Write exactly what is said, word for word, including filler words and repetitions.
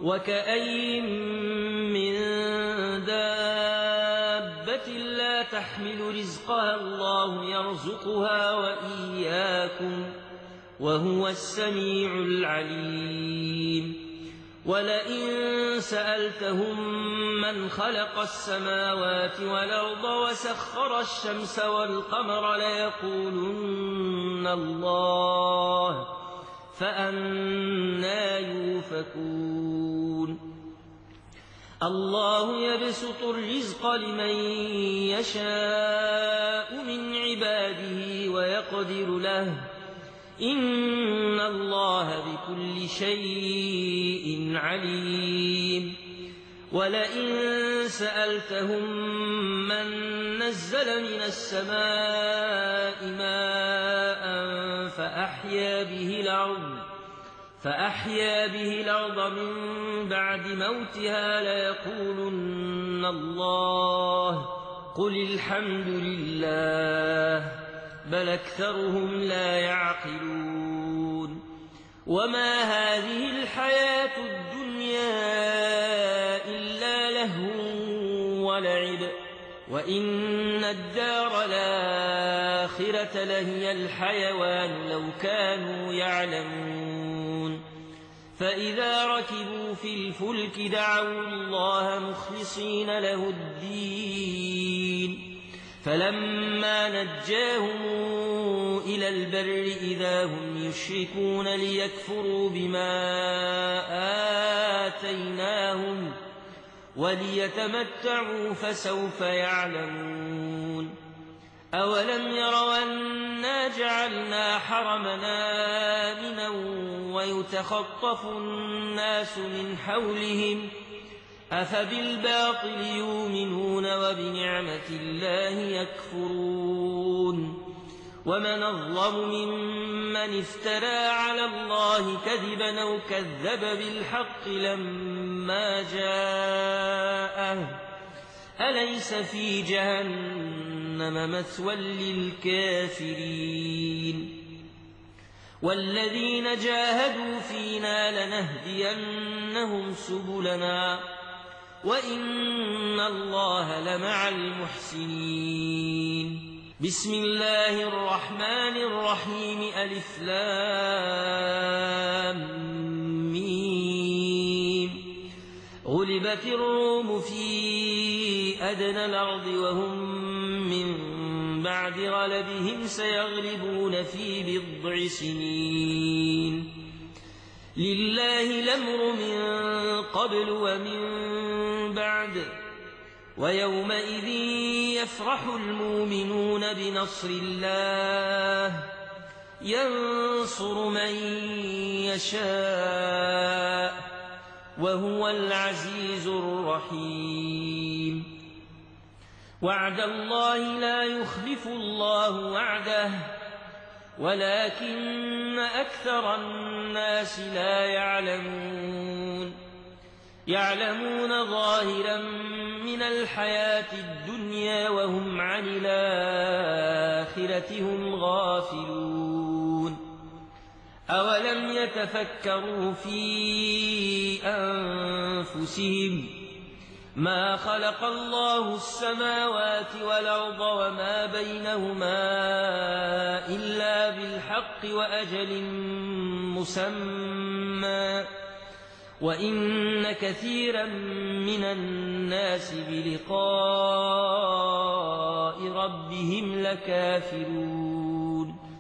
وكأين من دابة لا تحمل رزقها الله يرزقها وإياكم وهو السميع العليم ولئن سألتهم من خلق السماوات والأرض وسخر الشمس والقمر ليقولن الله فأنى يؤفكون الله يبسط الرزق لمن يشاء من عباده ويقدر له إن الله بكل شيء عليم ولئن سألتهم من نزل من السماء ماء فأحيا به الأرض فأحيا به الأرض من بعد موتها ليقولن الله قل الحمد لله بل أكثرهم لا يعقلون وما هذه الحياة الدنيا إلا لهو ولعب وإن الدار الآخرة لهي الحيوان لو كانوا يعلمون فإذا ركبوا في الفلك دعوا الله مخلصين له الدين فلما نجاهم إلى البر إذا هم يشركون ليكفروا بما آتيناهم وليتمتعوا فسوف يعلمون أولم يروا أنا جعلنا حرمنا آمنا ويتخطف الناس من حولهم أفبالباطل يؤمنون وبنعمة الله يكفرون ومن أظلم ممن افترى على الله كذبا أو كذب بالحق لما جاءه أليس في جهنم مثوى للكافرين والذين جاهدوا فينا لنهدينهم سبلنا وإن الله لمع المحسنين بسم الله الرحمن الرحيم ألف لام ميم غلبت الروم في أدنى الأرض وهم من بعد غلبهم سيغلبون في بضع سنين لله الأمر من قبل ومن بعد ويومئذ يفرح المؤمنون بنصر الله ينصر من يشاء وهو العزيز الرحيم وعد الله لا يخلف الله وعده ولكن أكثر الناس لا يعلمون يعلمون ظاهرا من الحياة الدنيا وهم عن الآخرة هم غافلون أولم يتفكروا في أنفسهم ما خلق الله السماوات والأرض وما بينهما إلا بالحق وأجل مسمى وإن كثيرا من الناس بلقاء ربهم لكافرون